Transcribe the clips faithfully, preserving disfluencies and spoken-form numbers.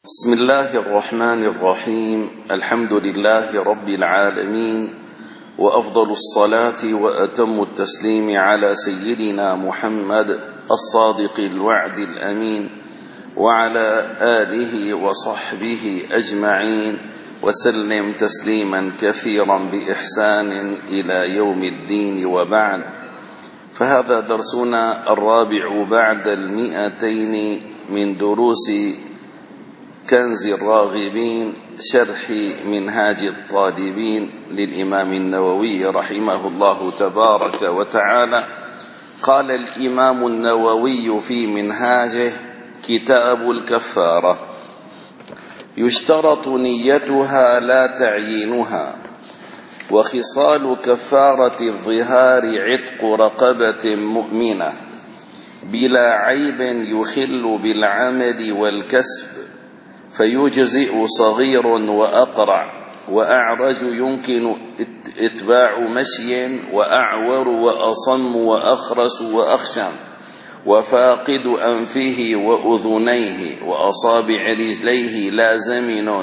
بسم الله الرحمن الرحيم. الحمد لله رب العالمين، وأفضل الصلاة وأتم التسليم على سيدنا محمد الصادق الوعد الأمين، وعلى آله وصحبه أجمعين، وسلم تسليما كثيرا بإحسان إلى يوم الدين. وبعد، فهذا درسنا الرابع بعد المئتين من دروس كنز الراغبين، شرح منهاج الطالبين للإمام النووي رحمه الله تبارك وتعالى. قال الإمام النووي في منهاجه: كتاب الكفارة، يشترط نيتها لا تعيينها، وخصال كفارة الظهار عتق رقبة مؤمنة بلا عيب يخل بالعمل والكسب، فيجزئ صغير وأقرع، وأعرج يمكن اتباع مشي، وأعور وأصم وأخرس وأخشم، وفاقد أنفه وأذنيه وأصابع رجليه لا زمن،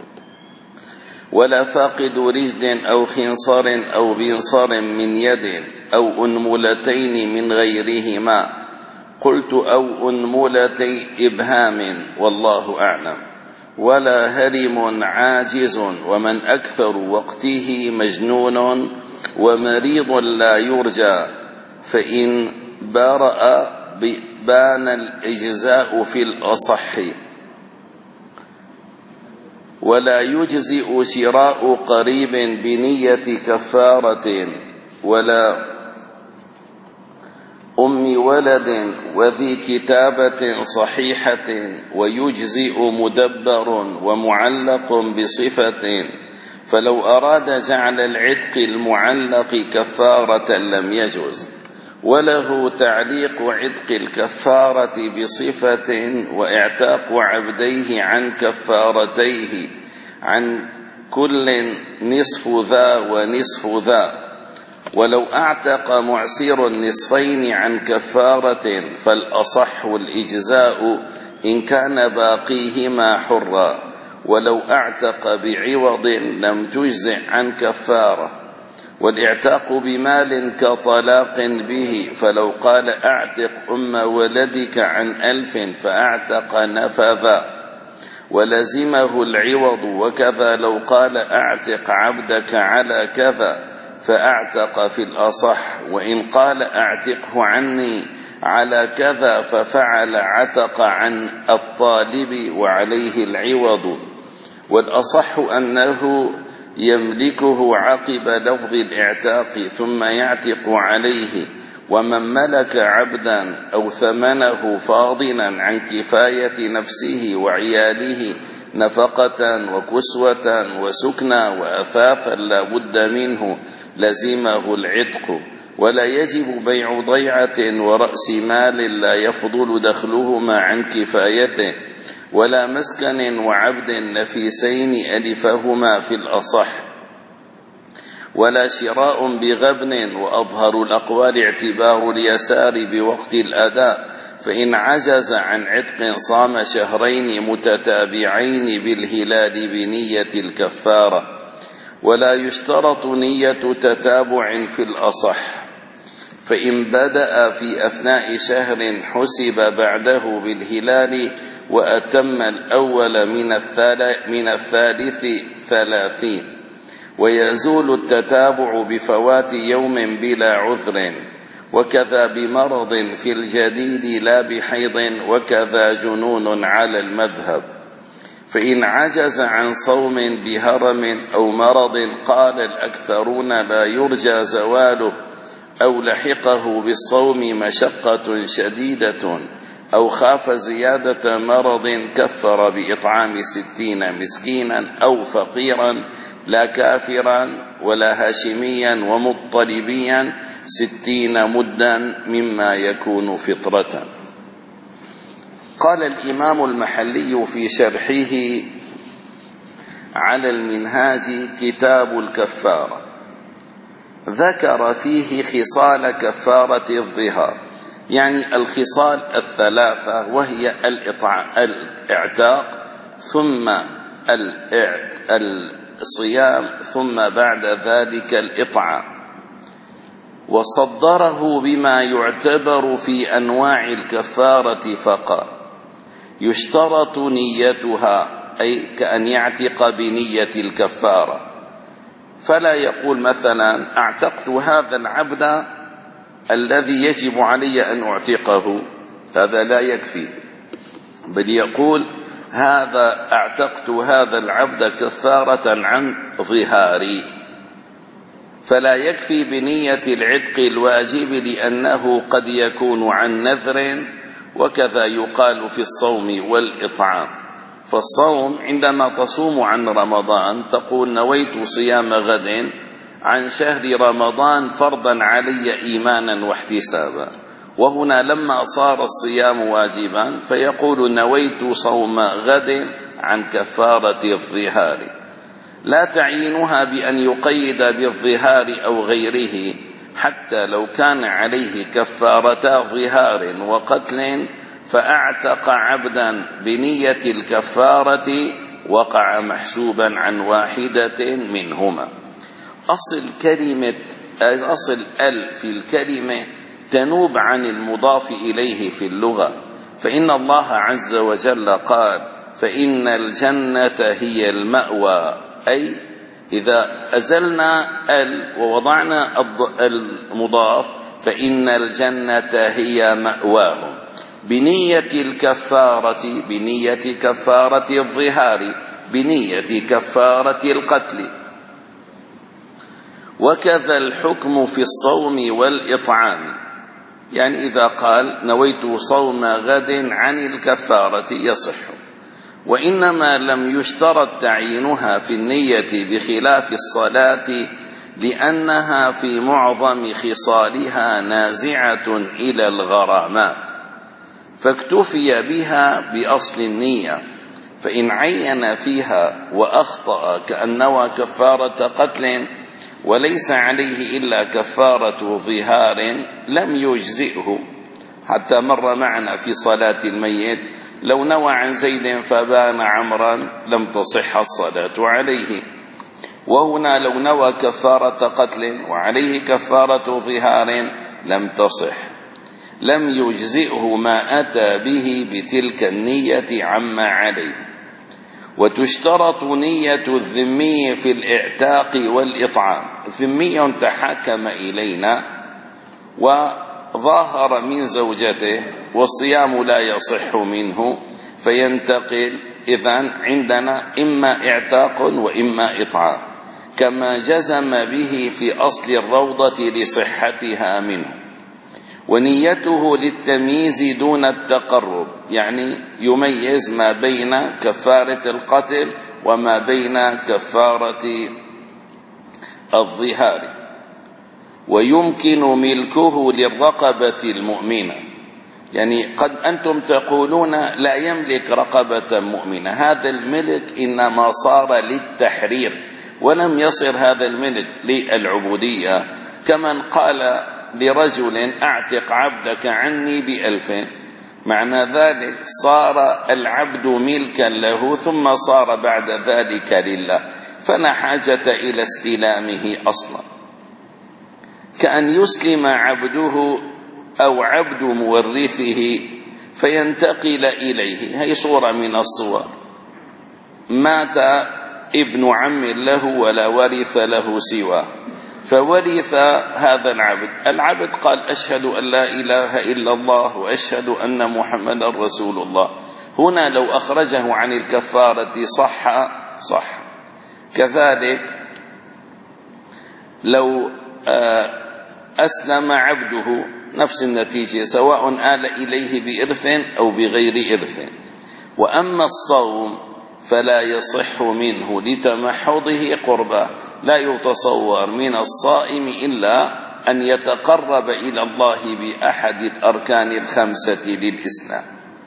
ولا فاقد رجل أو خنصر أو بنصر من يد، أو أنملتين من غيرهما. قلت: أو أنملتي إبهام، والله أعلم. ولا هرم عاجز، ومن أكثر وقته مجنون، ومريض لا يرجى، فإن برأ بان الإجزاء في الأصح. ولا يجزئ شراء قريب بنية كفارة، ولا أم ولد وذي كتابة صحيحة، ويجزئ مدبر ومعلق بصفة، فلو أراد جعل العتق المعلق كفارة لم يجوز. وله تعليق عتق الكفارة بصفة، واعتاق عبديه عن كفارتيه، عن كل نصف ذا ونصف ذا. ولو أعتق معسر النصفين عن كفارة فالأصح الإجزاء إن كان باقيهما حرا، ولو أعتق بعوض لم تجزع عن كفارة. والاعتاق بمال كطلاق به، فلو قال: أعتق أم ولدك عن ألف فأعتق نفذا، ولزمه العوض. وكذا لو قال: أعتق عبدك على كذا فأعتق في الأصح، وإن قال: أعتقه عني على كذا ففعل عتق عن الطالب وعليه العوض. والأصح أنه يملكه عقب لفظ الاعتاق ثم يعتق عليه. ومن ملك عبدا أو ثمنه فاضلا عن كفاية نفسه وعياله نفقة وكسوة وسكنى وأثاثا لا بد منه لزمه العتق. ولا يجب بيع ضيعة ورأس مال لا يفضل دخلهما عن كفايته، ولا مسكن وعبد نفيسين ألفهما في الأصح، ولا شراء بغبن. وأظهر الأقوال اعتبار اليسار بوقت الأداء، فإن عجز عن عتق صام شهرين متتابعين بالهلال بنية الكفارة. ولا يشترط نية تتابع في الأصح، فإن بدأ في أثناء شهر حسب بعده بالهلال، وأتم الأول من الثالث ثلاثين. ويزول التتابع بفوات يوم بلا عذر، وكذا بمرض في الجديد لا بحيض، وكذا جنون على المذهب. فإن عجز عن صوم بهرم أو مرض قال الأكثرون لا يرجى زواله، أو لحقه بالصوم مشقة شديدة، أو خاف زيادة مرض كفر بإطعام ستين مسكينا، أو فقيرا لا كافرا ولا هاشميا ومطلبيا ستين مدا مما يكون فطرة. قال الإمام المحلي في شرحه على المنهاج: كتاب الكفارة، ذكر فيه خصال كفارة الظهار، يعني الخصال الثلاثة، وهي الاعتاق ثم الصيام ثم بعد ذلك الإطعام، وصدره بما يعتبر في أنواع الكفارة فقط. يشترط نيتها، أي كأن يعتق بنية الكفارة، فلا يقول مثلا أعتقت هذا العبد الذي يجب علي أن أعتقه، هذا لا يكفي، بل يقول هذا أعتقت هذا العبد كفارة عن ظهاري، فلا يكفي بنية العتق الواجب لأنه قد يكون عن نذر، وكذا يقال في الصوم والإطعام. فالصوم عندما تصوم عن رمضان تقول نويت صيام غد عن شهر رمضان فرضا علي إيمانا واحتسابا، وهنا لما صار الصيام واجبا فيقول نويت صوم غد عن كفارة الظهار، لا تعيينها بأن يقيد بالظهار أو غيره، حتى لو كان عليه كفارة ظهار وقتل فأعتق عبدا بنية الكفارة وقع محسوبا عن واحدة منهما. أصل كلمة أصل ال في الكلمة تنوب عن المضاف إليه في اللغة، فإن الله عز وجل قال فإن الجنة هي المأوى، أي إذا أزلنا ال ووضعنا المضاف فإن الجنة هي مأواهم بنية الكفارة، بنية كفارة الظهار، بنية كفارة القتل. وكذا الحكم في الصوم والإطعام، يعني إذا قال نويت صوم غد عن الكفارة يصح، وإنما لم يشترط تعيينها في النية بخلاف الصلاة لأنها في معظم خصالها نازعة إلى الغرامات، فاكتفي بها بأصل النية، فإن عين فيها وأخطأ كأن نوى كفارة قتل وليس عليه إلا كفارة ظهار لم يجزئه. حتى مر معنا في صلاة الميت لو نوى عن زيد فبان عمرا لم تصح الصلاة عليه، وهنا لو نوى كفارة قتل وعليه كفارة ظهار لم تصح، لم يجزئه ما أتى به بتلك النية عما عليه. وتشترط نية الذمي في الإعتاق والإطعام، الذمي تحاكم إلينا وظاهر من زوجته والصيام لا يصح منه فينتقل، إذن عندنا إما إعتاق وإما إطعام، كما جزم به في أصل الروضة لصحتها منه. ونيته للتمييز دون التقرب، يعني يميز ما بين كفارة القتل وما بين كفارة الظهار. ويمكن ملكه للرقبة المؤمنة، يعني قد أنتم تقولون لا يملك رقبة مؤمنة، هذا الملك إنما صار للتحرير ولم يصر هذا الملك للعبودية، كمن قال لرجل أعتق عبدك عني بألف، معنى ذلك صار العبد ملكا له ثم صار بعد ذلك لله، فلا حاجة إلى استلامه أصلا. كأن يسلم عبده أو عبد مورثه فينتقل إليه، هي صورة من الصور. مات ابن عم له ولا ورث له سواه، فورث هذا العبد، العبد قال أشهد أن لا إله إلا الله وأشهد أن محمد رسول الله، هنا لو أخرجه عن الكفارة صح صح. كذلك لو أسلم عبده نفس النتيجة، سواء آل إليه بإرث أو بغير إرث. وأما الصوم فلا يصح منه لتمحضه قربا، لا يتصور من الصائم إلا أن يتقرب إلى الله بأحد الأركان الخمسة للإسلام،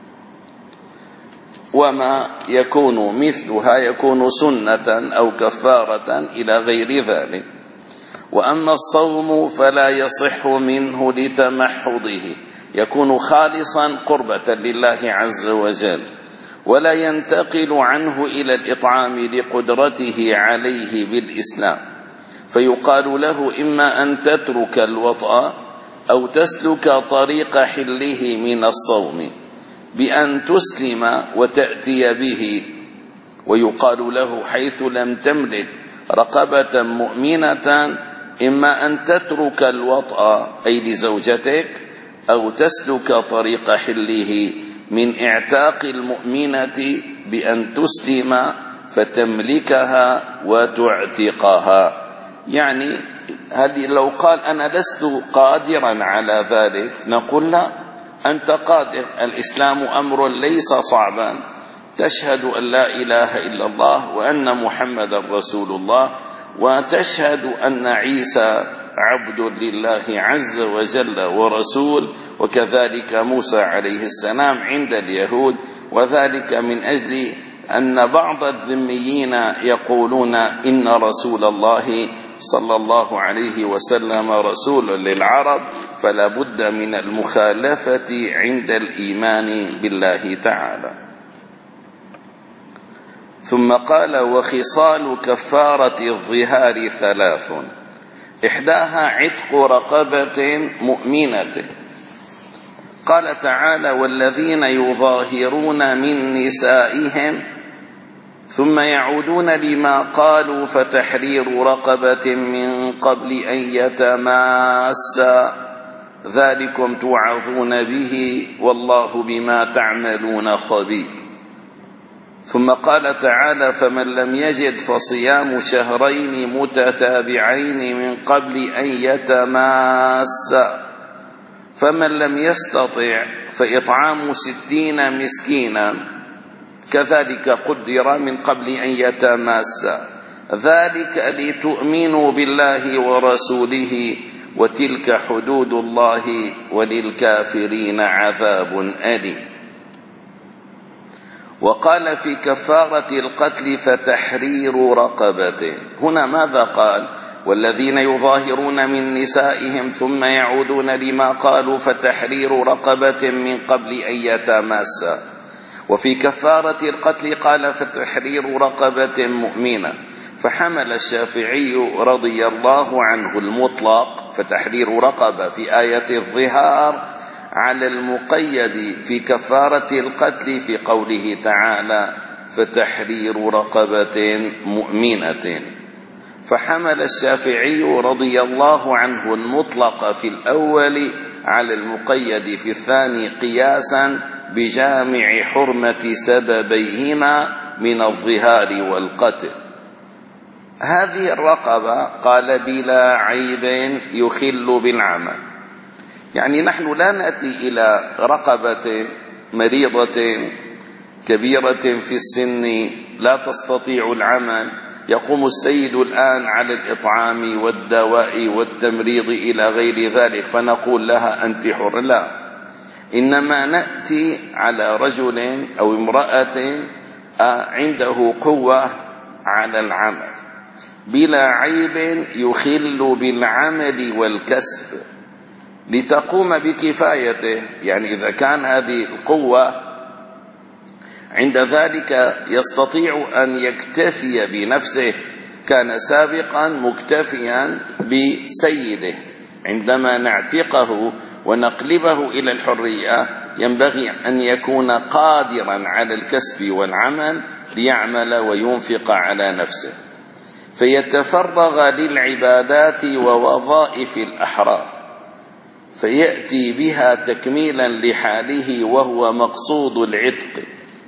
وما يكون مثلها يكون سنة أو كفارة إلى غير ذلك. وأما الصوم فلا يصح منه لتمحضه، يكون خالصا قربة لله عز وجل، ولا ينتقل عنه إلى الإطعام لقدرته عليه بالإسلام، فيقال له إما أن تترك الوطأ أو تسلك طريق حله من الصوم بأن تسلم وتأتي به. ويقال له حيث لم تملك رقبة مؤمنة إما أن تترك الوطأ أي لزوجتك أو تسلك طريق حله من اعتاق المؤمنة بأن تسلم فتملكها وتعتقها. يعني هل لو قال أنا لست قادرا على ذلك نقول لا، أنت قادر. الإسلام أمر ليس صعبا، تشهد أن لا إله إلا الله وأن محمد رسول الله، وتشهد أن عيسى عبد لله عز وجل ورسول، وكذلك موسى عليه السلام عند اليهود. وذلك من أجل أن بعض الذميين يقولون إن رسول الله صلى الله عليه وسلم رسول للعرب، فلا بد من المخالفة عند الإيمان بالله تعالى. ثم قال: وخصال كفارة الظهار ثلاث، إحداها عتق رقبة مؤمنة. قال تعالى: والذين يظاهرون من نسائهم ثم يعودون لما قالوا فتحرير رقبة من قبل أن يتماسا ذلكم توعظون به والله بما تعملون خبير. ثم قال تعالى: فمن لم يجد فصيام شهرين متتابعين من قبل أن يتماسا، فمن لم يستطع فإطعام ستين مسكينا كذلك قدر من قبل أن يتماسا، ذلك لتؤمنوا بالله ورسوله وتلك حدود الله وللكافرين عذاب أليم. وقال في كفارة القتل فتحرير رقبة. هنا ماذا قال؟ والذين يظاهرون من نسائهم ثم يعودون لما قالوا فتحرير رقبة من قبل أن يتماسا. وفي كفارة القتل قال فتحرير رقبة مؤمنة، فحمل الشافعي رضي الله عنه المطلق فتحرير رقبة في آية الظهار على المقيد في كفارة القتل في قوله تعالى فتحرير رقبة مؤمنة. فحمل الشافعي رضي الله عنه المطلق في الأول على المقيد في الثاني قياسا بجامع حرمة سببيهما من الظهار والقتل. هذه الرقبة قال بلا عيب يخل بالعمل، يعني نحن لا نأتي إلى رقبة مريضة كبيرة في السن لا تستطيع العمل، يقوم السيد الآن على الإطعام والدواء والتمريض إلى غير ذلك فنقول لها أنت حر، لا، إنما نأتي على رجل أو امرأة عنده قوة على العمل بلا عيب يخل بالعمل والكسب لتقوم بكفايته. يعني إذا كان هذه القوة عند ذلك يستطيع أن يكتفي بنفسه، كان سابقا مكتفيا بسيده، عندما نعتقه ونقلبه إلى الحرية ينبغي أن يكون قادرا على الكسب والعمل ليعمل وينفق على نفسه، فيتفرغ للعبادات ووظائف الأحرار فيأتي بها تكميلا لحاله وهو مقصود العتق.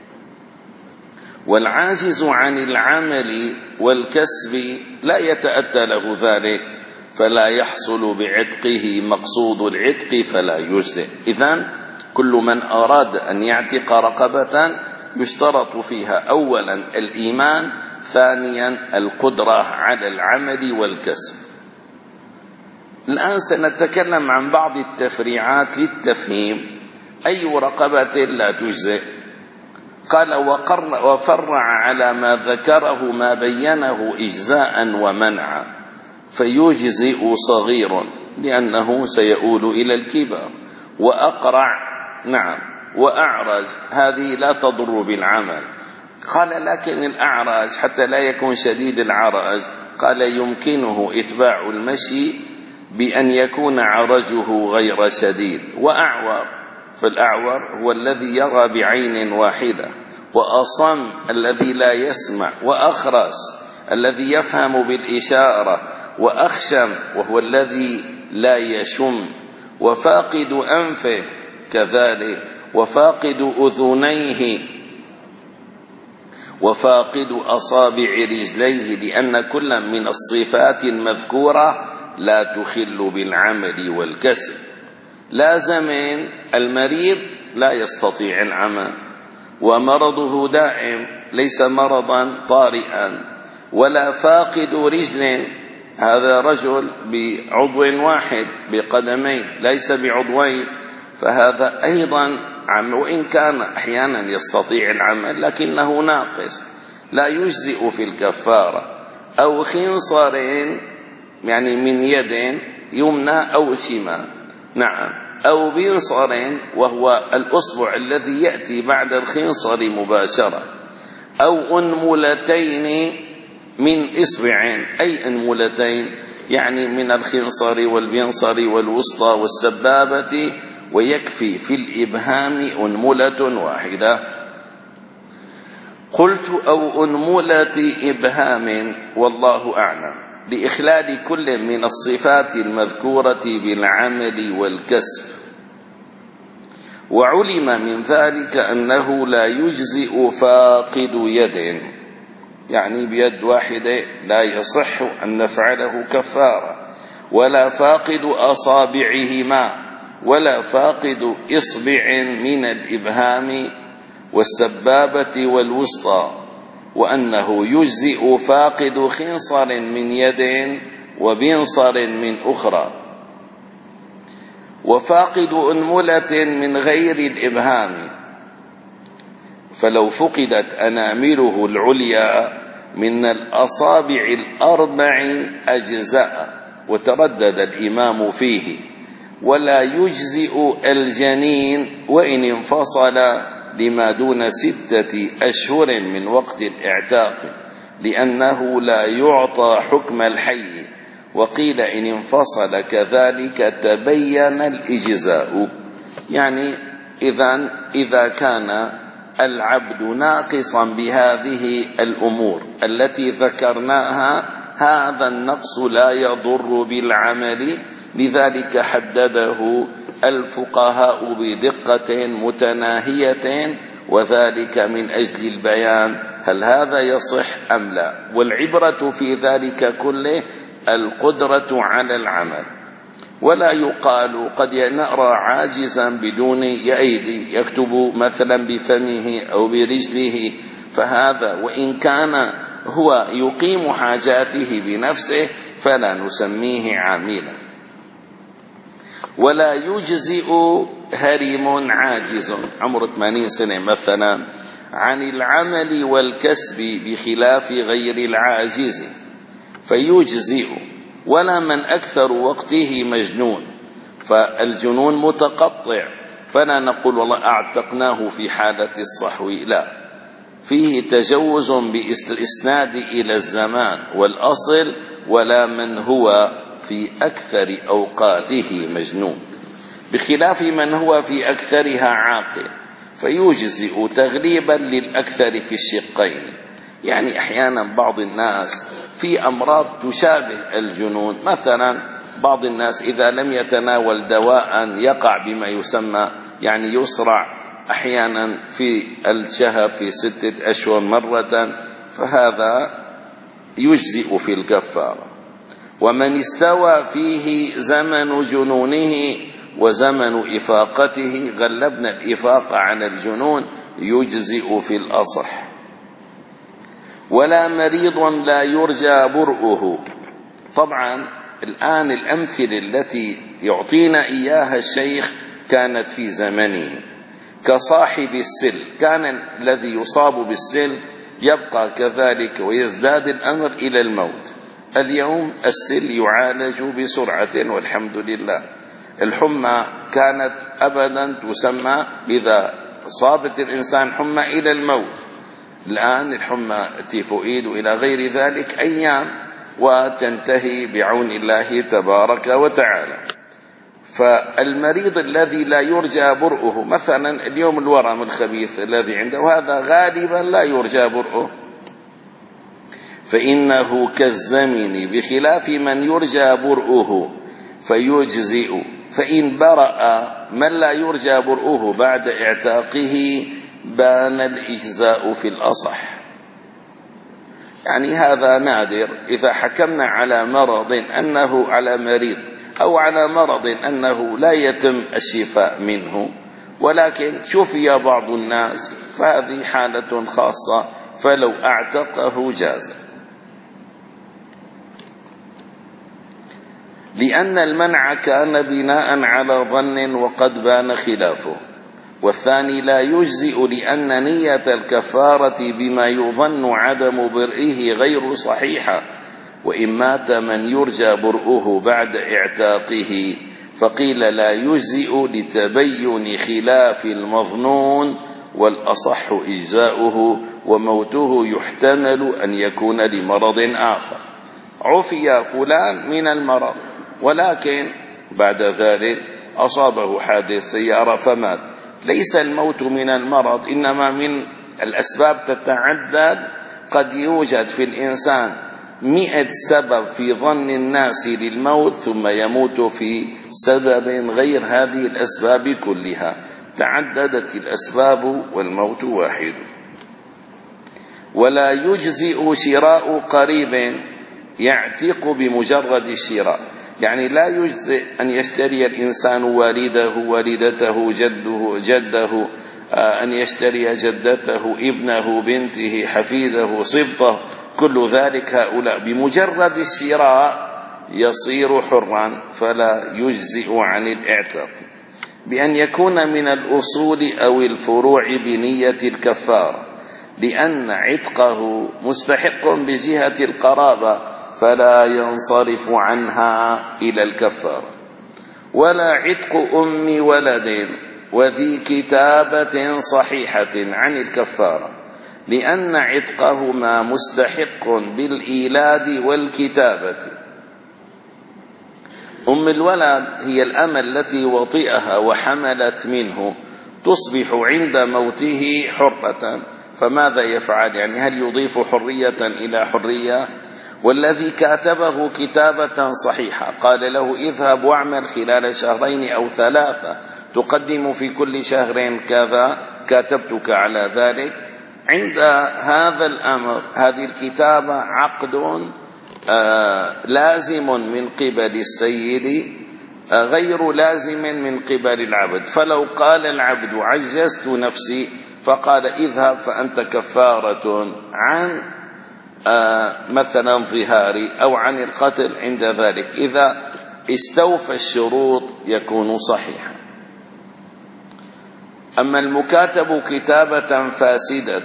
والعاجز عن العمل والكسب لا يتأتى له ذلك فلا يحصل بعتقه مقصود العتق فلا يجزئ. إذن كل من أراد أن يعتق رقبة يشترط فيها أولا الإيمان، ثانيا القدرة على العمل والكسب. الآن سنتكلم عن بعض التفريعات للتفهيم. أي رقبة لا تجزئ؟ قال وقر وفرع على ما ذكره ما بينه إجزاء ومنعا، فيجزئ صغير لأنه سيؤول إلى الكبر، وأقرع نعم وأعرج، هذه لا تضر بالعمل. قال لكن الأعرج حتى لا يكون شديد العرج، قال يمكنه إتباع المشي بأن يكون عرجه غير شديد. وأعور، فالأعور هو الذي يرى بعين واحدة، وأصم الذي لا يسمع، وأخرس الذي يفهم بالإشارة، وأخشم وهو الذي لا يشم، وفاقد أنفه كذلك، وفاقد أذنيه، وفاقد أصابع رجليه، لأن كل من الصفات المذكورة لا تخل بالعمل والكسب. لازم المريض لا يستطيع العمل، ومرضه دائم ليس مرضا طارئا، ولا فاقد رجل، هذا رجل بعضو واحد بقدمين ليس بعضوين، فهذا أيضا وإن كان أحيانا يستطيع العمل لكنه ناقص لا يجزئ في الكفارة. أو خنصر يعني من يد يمنى أو شمال، نعم، أو بنصر وهو الأصبع الذي يأتي بعد الخنصر مباشرة، أو أنملتين من إصبع، أي أنملتين يعني من الخنصر والبنصر والوسطى والسبابة، ويكفي في الإبهام أنملة واحدة. قلت أو أنملة إبهام، والله أعلم، لإخلال كل من الصفات المذكورة بالعمل والكسب. وعلم من ذلك أنه لا يجزئ فاقد يد، يعني بيد واحدة لا يصح أن نفعله كفارة، ولا فاقد أصابعهما، ولا فاقد إصبع من الإبهام والسبابة والوسطى، وأنه يجزئ فاقد خنصر من يد وبنصر من أخرى، وفاقد أنملة من غير الإبهام، فلو فقدت أنامله العليا من الأصابع الأربع أجزاء. وتردد الإمام فيه. ولا يجزئ الجنين وإن انفصل لما دون ستة أشهر من وقت الإعتاق، لأنه لا يعطى حكم الحي. وقيل إن انفصل كذلك تبين الإجزاء، يعني إذن إذا كان العبد ناقصا بهذه الأمور التي ذكرناها، هذا النقص لا يضر بالعمل، لذلك حدده الفقهاء بدقة متناهية، وذلك من أجل البيان هل هذا يصح أم لا. والعبرة في ذلك كله القدرة على العمل. ولا يقال قد نرى عاجزا بدون أيدي يكتب مثلا بفمه أو برجله، فهذا وإن كان هو يقيم حاجاته بنفسه فلا نسميه عاملا. ولا يجزئ هرم عاجز عمر ثمانين سنة مثلا عن العمل والكسب بخلاف غير العاجز فيجزئ. ولا من أكثر وقته مجنون، فالجنون متقطع، فلا نقول والله أعتقناه في حالة الصحو، لا، فيه تجوز بالإسناد إلى الزمان والأصل. ولا من هو في أكثر أوقاته مجنون، بخلاف من هو في أكثرها عاقل، فيجزئ تغليبا للأكثر في الشقين. يعني أحيانا بعض الناس في أمراض تشابه الجنون، مثلا بعض الناس إذا لم يتناول دواء يقع بما يسمى يعني يصرع أحيانا في الشهر في ستة أشهر مرة، فهذا يجزئ في الكفارة. ومن استوى فيه زمن جنونه وزمن إفاقته، غلبنا الإفاقة عن الجنون، يجزئ في الأصح. ولا مريض لا يرجى برؤه. طبعا الآن الأمثلة التي يعطينا إياها الشيخ كانت في زمنه، كصاحب السل، كان الذي يصاب بالسل يبقى كذلك ويزداد الأمر إلى الموت. اليوم السل يعالج بسرعة والحمد لله. الحمى كانت أبدا تسمى إذا صابت الإنسان حمى إلى الموت، الآن الحمى تيفوئيد وإلى غير ذلك أيام وتنتهي بعون الله تبارك وتعالى. فالمريض الذي لا يرجى برؤه، مثلا اليوم الورم الخبيث الذي عنده، هذا غالبا لا يرجى برؤه، فإنه كالزمن، بخلاف من يرجى برؤه فيجزئ. فإن برأ من لا يرجى برؤه بعد اعتاقه بان الإجزاء في الأصح. يعني هذا نادر، إذا حكمنا على مرض أنه على مريض أو على مرض أنه لا يتم الشفاء منه ولكن شفي بعض الناس، فهذه حالة خاصة، فلو اعتقه جاز. لأن المنع كان بناء على ظن وقد بان خلافه. والثاني لا يجزئ لأن نية الكفارة بما يظن عدم برئه غير صحيحة، وإن مات من يرجى برؤه بعد اعتاقه فقيل لا يجزئ لتبين خلاف المظنون، والأصح إجزاؤه، وموته يحتمل أن يكون لمرض آخر. عفي فلان من المرض ولكن بعد ذلك أصابه حادث سيارة فمات، ليس الموت من المرض إنما من الأسباب تتعدد، قد يوجد في الإنسان مئة سبب في ظن الناس للموت ثم يموت في سبب غير هذه الأسباب كلها، تعددت الأسباب والموت واحد. ولا يجزئ شراء قريب يعتق بمجرد الشراء، يعني لا يجزئ أن يشتري الإنسان والده والدته جده جده أن يشتري جدته ابنه بنته حفيده صبته، كل ذلك هؤلاء بمجرد الشراء يصير حرا، فلا يجزئ عن الاعتاق. بأن يكون من الأصول أو الفروع بنية الكفارة، لأن عتقه مستحق بجهة القرابة فلا ينصرف عنها إلى الكفارة. ولا عتق أم ولد وذي كتابة صحيحة عن الكفارة، لأن عتقهما مستحق بالإيلاد والكتابة. أم الولد هي الأمة التي وطئها وحملت منه، تصبح عند موته حرة، فماذا يفعل؟ يعني هل يضيف حرية إلى حرية؟ والذي كاتبه كتابة صحيحة قال له اذهب واعمل خلال شهرين أو ثلاثة تقدم في كل شهر كذا، كاتبتك على ذلك. عند هذا الأمر هذه الكتابة عقد آه لازم من قبل السيد آه غير لازم من قبل العبد. فلو قال العبد عجزت نفسي فقال اذهب فأنت كفارة عن آه مثلا ظهاري أو عن القتل، عند ذلك إذا استوفى الشروط يكون صحيحا. أما المكاتب كتابة فاسدة،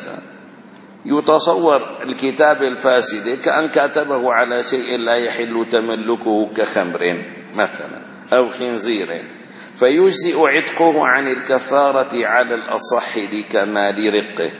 يتصور الكتاب الفاسد كأن كاتبه على شيء لا يحل تملكه كخمر مثلا أو خنزير، فيجزئ عتقه عن الكفارة على الأصح لكمال رقه.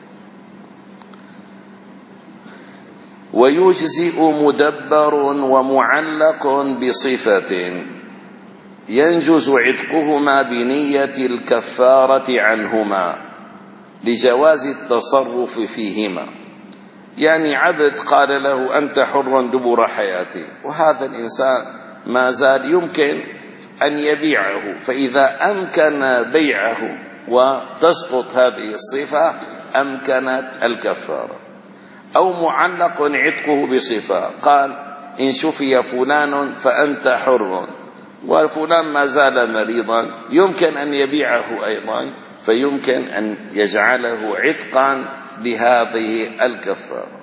ويجزئ مدبر ومعلق بصفة ينجز عتقهما بنية الكفارة عنهما لجواز التصرف فيهما. يعني عبد قال له أنت حر دبر حياتي، وهذا الإنسان ما زال يمكن أن يبيعه، فإذا أمكن بيعه وتسقط هذه الصفة أمكنت الكفارة. أو معلق عتقه بصفة، قال إن شفي فلان فأنت حر، وفلان ما زال مريضا يمكن أن يبيعه أيضا، فيمكن أن يجعله عتقا بهذه الكفارة.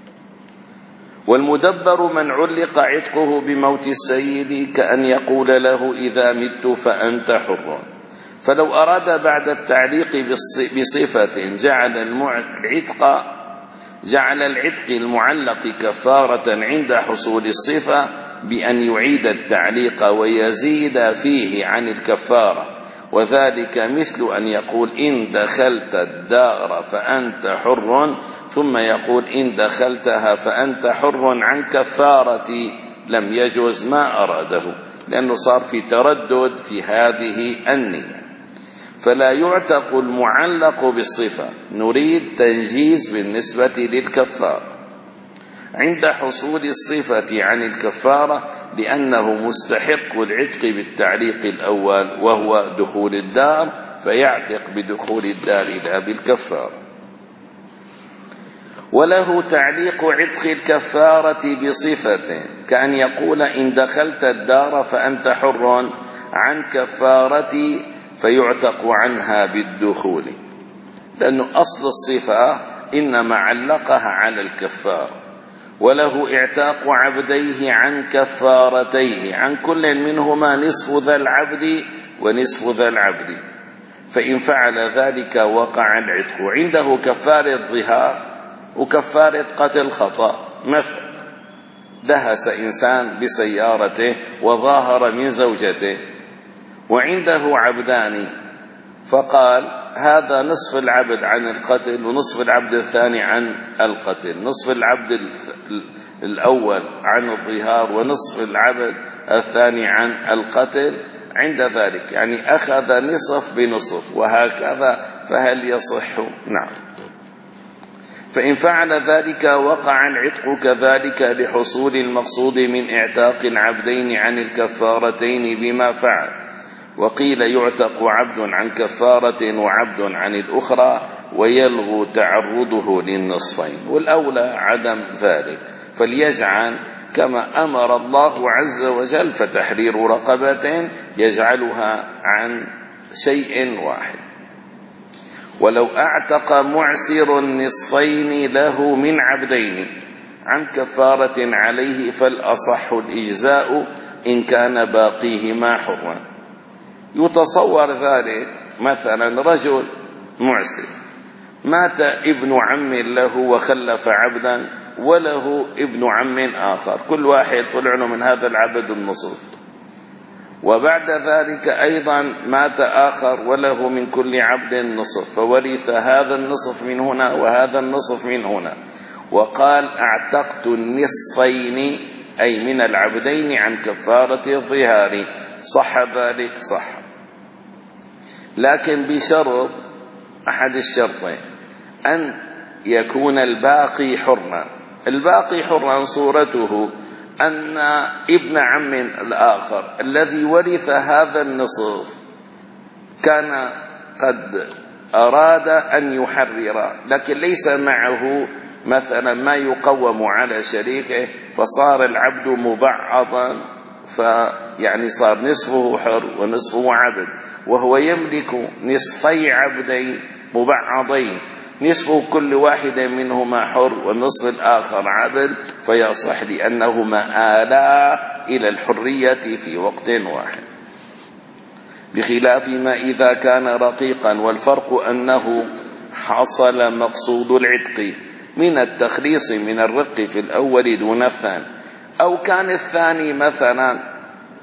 والمدبر من علق عتقه بموت السيد كأن يقول له إذا مت فأنت حر. فلو أراد بعد التعليق بصفة جعل العتق جعل العتق المعلق كفارة عند حصول الصفة بأن يعيد التعليق ويزيد فيه عن الكفارة، وذلك مثل أن يقول إن دخلت الدار فأنت حر، ثم يقول إن دخلتها فأنت حر عن كفارتي، لم يجوز، ما أراده، لأنه صار في تردد في هذه النية. فلا يعتق المعلق بالصفة، نريد تنجيز بالنسبة للكفارة عند حصول الصفة عن الكفارة، لأنه مستحق العتق بالتعليق الأول وهو دخول الدار، فيعتق بدخول الدار لا بالكفارة. وله تعليق عتق الكفارة بصفة، كأن يقول إن دخلت الدار فأنت حر عن كفارتي، فيعتق عنها بالدخول، لأنه أصل الصفة إنما علقها على الكفارة. وله اعتاق عبديه عن كفارتيه، عن كل منهما نصف ذا العبد ونصف ذا العبد، فإن فعل ذلك وقع العتق. عنده كفارة ظهار وكفارة قتل خطأ، مثلا دهس إنسان بسيارته وظاهر من زوجته، وعنده عبدان، فقال هذا نصف العبد عن القتل ونصف العبد الثاني عن القتل، نصف العبد الأول عن الظهار ونصف العبد الثاني عن القتل. عند ذلك يعني أخذ نصف بنصف وهكذا، فهل يصح؟ نعم. فإن فعل ذلك وقع العتق كذلك لحصول المقصود من اعتاق العبدين عن الكفارتين بما فعل. وقيل يعتق عبد عن كفارة وعبد عن الأخرى، ويلغو تعرضه للنصفين، والأولى عدم ذلك، فليجعل كما أمر الله عز وجل، فتحرير رقبة يجعلها عن شيء واحد. ولو اعتق معسر النصفين له من عبدين عن كفارة عليه، فالأصح الإجزاء إن كان باقيهما حرا. يتصور ذلك مثلا رجل معسر مات ابن عم له وخلف عبدا وله ابن عم آخر، كل واحد طلع له من هذا العبد النصف، وبعد ذلك أيضا مات آخر وله من كل عبد نصف، فورث هذا النصف من هنا وهذا النصف من هنا، وقال اعتقت النصفين أي من العبدين عن كفارة الظهار، صح ذلك؟ صح، لكن بشرط أحد الشرطين أن يكون الباقي حرا. الباقي حرا صورته أن ابن عم الآخر الذي ورث هذا النصف كان قد أراد أن يحرر، لكن ليس معه مثلا ما يقوم على شريكه، فصار العبد مبعضا، فيعني صار نصفه حر ونصفه عبد، وهو يملك نصفي عبدين مبعضين، نصف كل واحد منهما حر والنصف الآخر عبد، فيصح لأنهما آلا إلى الحرية في وقت واحد، بخلاف ما إذا كان رقيقا. والفرق أنه حصل مقصود العتق من التخليص من الرق في الأول دون الثاني، أو كان الثاني مثلا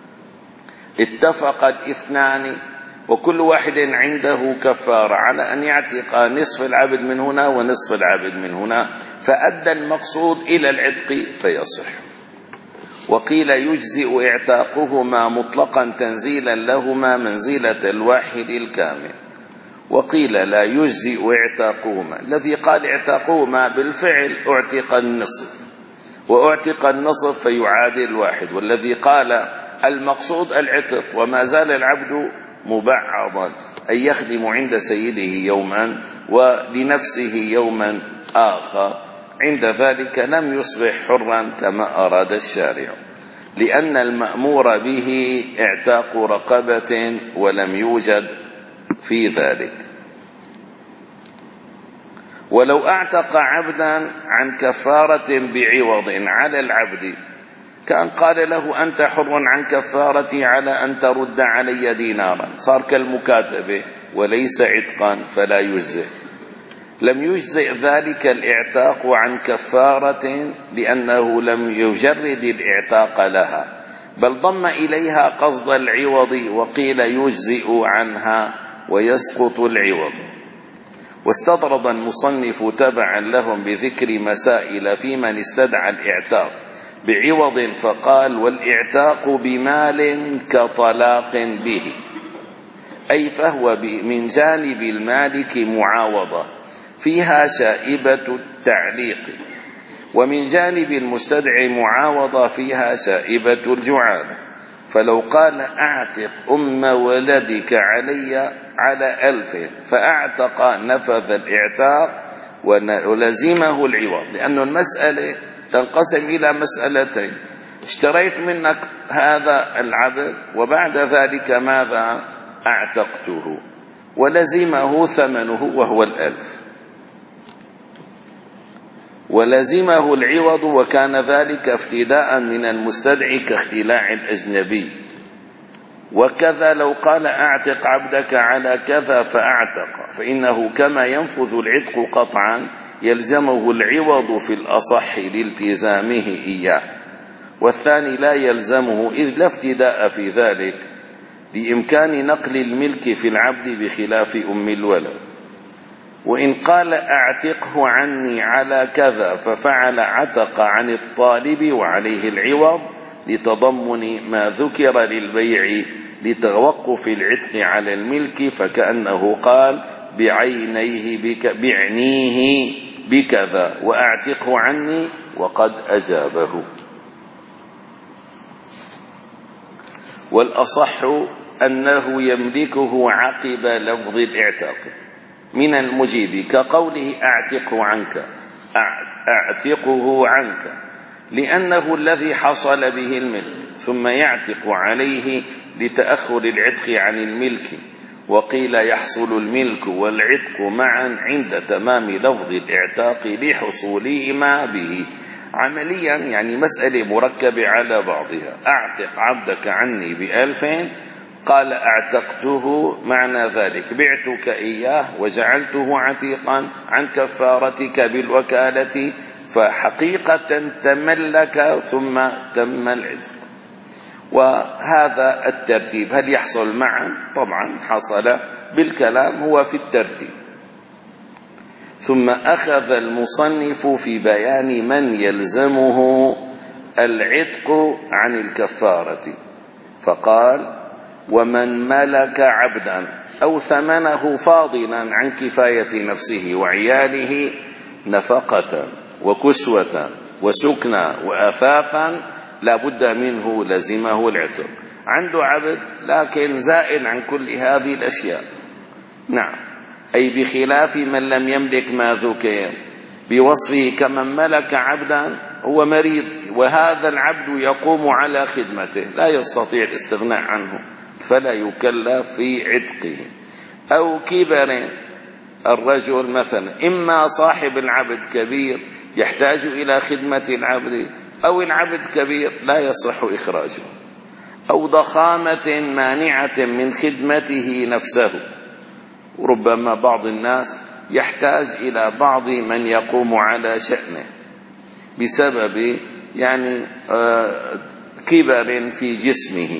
اتفق الاثنان وكل واحد عنده كفارة على أن يعتق نصف العبد من هنا ونصف العبد من هنا، فأدى المقصود إلى العتق فيصح. وقيل يجزئ اعتاقهما مطلقا تنزيلا لهما منزلة الواحد الكامل، وقيل لا يجزئ اعتاقهما. الذي قال اعتاقهما بالفعل اعتق النصف، واعتق النصف فيعادل الواحد، والذي قال المقصود العتق وما زال العبد مبعضا أي يخدم عند سيده يوما ولنفسه يوما آخر، عند ذلك لم يصبح حرا كما أراد الشارع، لأن المأمور به اعتاق رقبة ولم يوجد في ذلك. ولو اعتق عبدا عن كفارة بعوض على العبد، كان قال له أنت حر عن كفارتي على أن ترد علي دينارا، صار كالمكاتبة وليس عتقا فلا يجزئ. لم يجزئ ذلك الاعتاق عن كفارة لأنه لم يجرد الاعتاق لها، بل ضم إليها قصد العوض، وقيل يجزئ عنها ويسقط العوض. واستطرد المصنف تبعا لهم بذكر مسائل في من استدعى الاعتاق بعوض، فقال: والاعتاق بمال كطلاق به، أي فهو من جانب المالك معاوضة فيها شائبة التعليق، ومن جانب المستدعي معاوضة فيها شائبة الجعالة. فلو قال: أعتق أم ولدك علي على ألف فأعتق، نفذ الاعتاق ولزمه العوض، لأن المسألة تنقسم إلى مسألتين: اشتريت منك هذا العبد وبعد ذلك ماذا؟ أعتقته، ولزمه ثمنه وهو الألف، ولزمه العوض، وكان ذلك افتداء من المستدعي كاختلاع الأجنبي. وكذا لو قال: أعتق عبدك على كذا فأعتق، فإنه كما ينفذ العتق قطعا يلزمه العوض في الأصح لالتزامه إياه، والثاني لا يلزمه إذ لا افتداء في ذلك بإمكان نقل الملك في العبد بخلاف أم الولد. وإن قال: أعتقه عني على كذا ففعل، عتق عن الطالب وعليه العوض لتضمن ما ذكر للبيع لتوقف العتق على الملك، فكأنه قال: بعينيه بك بعنيه بكذا وأعتقه عني، وقد أجابه. والأصح أنه يملكه عقب لفظ الاعتاق من المجيب، كقوله: أعتقه عنك أعتقه عنك، لأنه الذي حصل به الملك، ثم يعتق عليه لتأخر العتق عن الملك. وقيل: يحصل الملك والعتق معا عند تمام لفظ الاعتاق لحصولهما به. عمليا يعني مسألة مركبة على بعضها. أعتق عبدك عني بألفين، قال: أعتقته، معنى ذلك بعتك إياه وجعلته عتيقا عن كفارتك بالوكالة، فحقيقة تملك ثم تم العتق. وهذا الترتيب هل يحصل معا؟ طبعا حصل بالكلام، هو في الترتيب. ثم أخذ المصنف في بيان من يلزمه العتق عن الكفارة، فقال: ومن ملك عبدا أو ثمنه فاضلا عن كفاية نفسه وعياله نفقة وكسوة وسكنى وآفاقا لا بد منه لزمه العتق. عنده عبد لكن زائل عن كل هذه الأشياء، نعم، أي بخلاف من لم يملك ما ذكر بوصفه كمن ملك عبدا هو مريض، وهذا العبد يقوم على خدمته لا يستطيع الاستغناء عنه، فلا يكلف في عتقه. أو كبر الرجل مثلا، إما صاحب العبد كبير يحتاج إلى خدمة العبد، أو العبد كبير لا يصح إخراجه، أو ضخامة مانعة من خدمته نفسه. وربما بعض الناس يحتاج إلى بعض من يقوم على شأنه بسبب يعني كبر في جسمه،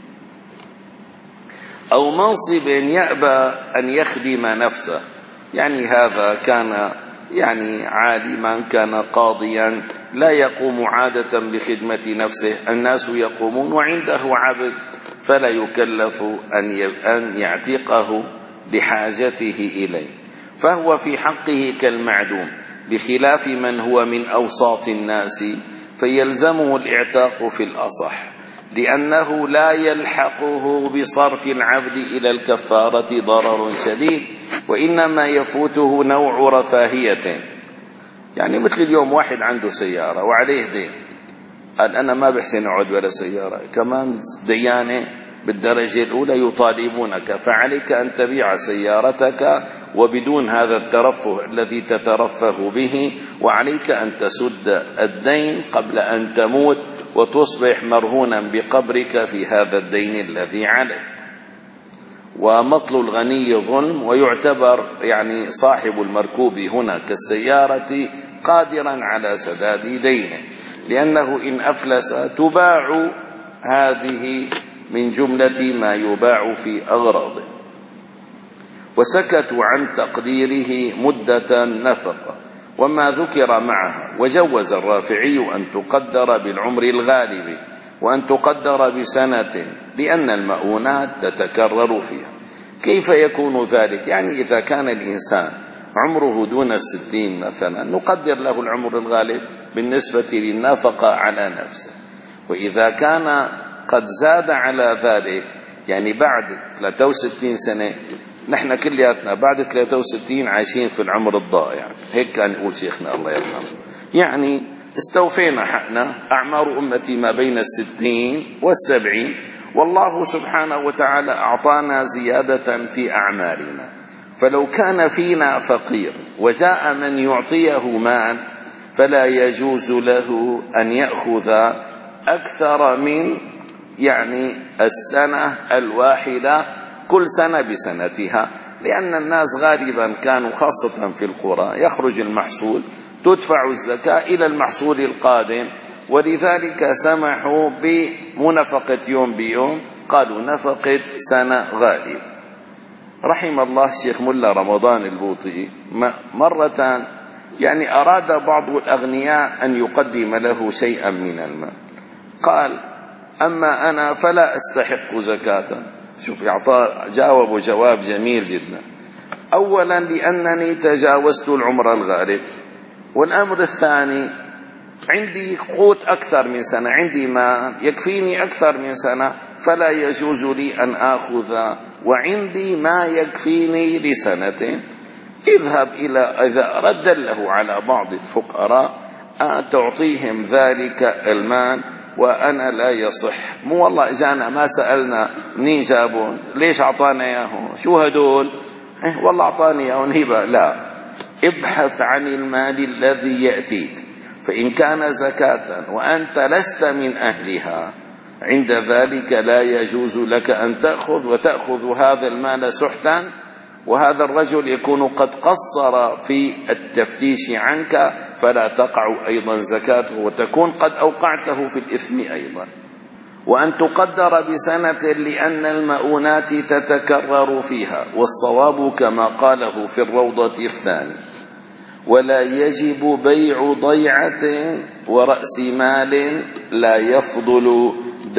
أو منصب يأبى أن يخدم نفسه، يعني هذا كان يعني عالما، كان قاضيا، لا يقوم عادة بخدمة نفسه، الناس يقومون وعنده عبد، فلا يكلف أن يعتقه لحاجته إليه، فهو في حقه كالمعدوم، بخلاف من هو من أوساط الناس فيلزمه الاعتاق في الأصح، لأنه لا يلحقه بصرف العبد إلى الكفارة ضرر شديد، وإنما يفوته نوع رفاهية. يعني مثل اليوم واحد عنده سيارة وعليه دين، قال: أنا ما بحسن أعد ولا سيارة، كمان ديانة بالدرجة الأولى يطالبونك، فعليك أن تبيع سيارتك وبدون هذا الترفه الذي تترفه به، وعليك أن تسد الدين قبل أن تموت وتصبح مرهونا بقبرك في هذا الدين الذي عليك. ومطل الغني ظلم، ويعتبر يعني صاحب المركوب هنا كالسيارة قادرا على سداد دينه، لأنه إن أفلس تباع هذه من جملة ما يباع في أغراضه. وسكتوا عن تقديره مدة النفقة وما ذكر معها. وجوز الرافعي أن تقدر بالعمر الغالب وأن تقدر بسنة لأن المؤونات تتكرر فيها. كيف يكون ذلك؟ يعني إذا كان الإنسان عمره دون الستين مثلا نقدر له العمر الغالب بالنسبة للنفقة على نفسه. وإذا كان قد زاد على ذلك يعني بعد ثلاثة وستين سنة، نحن كلياتنا بعد ثلاثة وستين عايشين في العمر الضائع، هيك كان يقول شيخنا الله يرحمه، يعني استوفينا حقنا. أعمار أمتي ما بين الستين والسبعين، والله سبحانه وتعالى أعطانا زيادة في أعمارنا. فلو كان فينا فقير وجاء من يعطيه مال فلا يجوز له أن يأخذ أكثر من يعني السنة الواحدة كل سنة بسنتها، لأن الناس غالبا كانوا خاصة في القرى يخرج المحصول تدفع الزكاة إلى المحصول القادم، ولذلك سمحوا بمنفقة يوم بيوم، قالوا نفقة سنة غالب. رحم الله شيخ ملا رمضان البوطي مرة يعني أراد بعض الأغنياء أن يقدم له شيئا من المال، قال أما أنا فلا أستحق زكاة. شوف يعطى جاوب جواب جميل جدا. أولا لأنني تجاوزت العمر الغالب، والأمر الثاني عندي قوت أكثر من سنة، عندي ما يكفيني أكثر من سنة فلا يجوز لي أن آخذ، وعندي ما يكفيني لسنة. اذهب إلى إذا رد له على بعض الفقراء تعطيهم ذلك المال وأنا لا يصح. مو والله جانا ما سألنا منين جابون ليش أعطانا إياه شو هدول إيه والله أعطاني إياه هبة، لا، ابحث عن المال الذي يأتيك، فإن كان زكاة وأنت لست من أهلها عند ذلك لا يجوز لك أن تأخذ، وتأخذ هذا المال سحتا، وهذا الرجل يكون قد قصر في التفتيش عنك فلا تقع أيضا زكاته، وتكون قد أوقعته في الإثم أيضا. وأن تقدر بسنة لأن المؤونات تتكرر فيها، والصواب كما قاله في الروضة الثانية: ولا يجب بيع ضيعة ورأس مال لا يفضل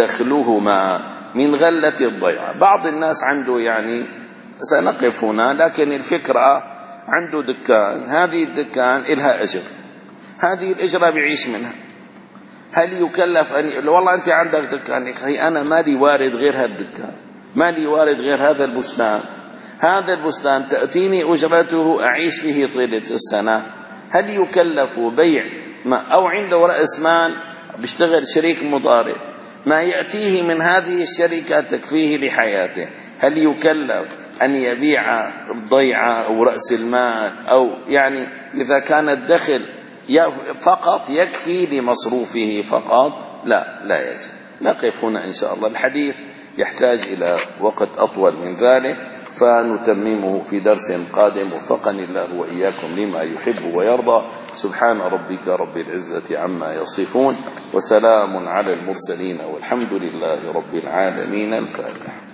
دخلهما من غلة الضيعة. بعض الناس عنده يعني سنقف هنا، لكن الفكرة عنده دكان، هذه الدكان إلها أجر، هذه الأجرة بيعيش منها، هل يكلف أن والله أنت عندك دكان أخي أنا مالي وارد غير هذا الدكان، مالي وارد غير هذا البستان، هذا البستان تأتيني أجرته أعيش به طيلة السنة، هل يكلف بيع ما؟ أو عنده رأس مال بيشتغل شريك مضارب، ما يأتيه من هذه الشركة تكفيه لحياته، هل يكلف أن يبيع الضيعة أو رأس المال؟ أو يعني إذا كان الدخل فقط يكفي لمصروفه فقط، لا لا يجب. نقف هنا إن شاء الله، الحديث يحتاج إلى وقت أطول من ذلك فنتممه في درس قادم. وفقني الله وإياكم لما يحب ويرضى. سبحان ربك رب العزة عما يصفون، وسلام على المرسلين، والحمد لله رب العالمين. الفاتح.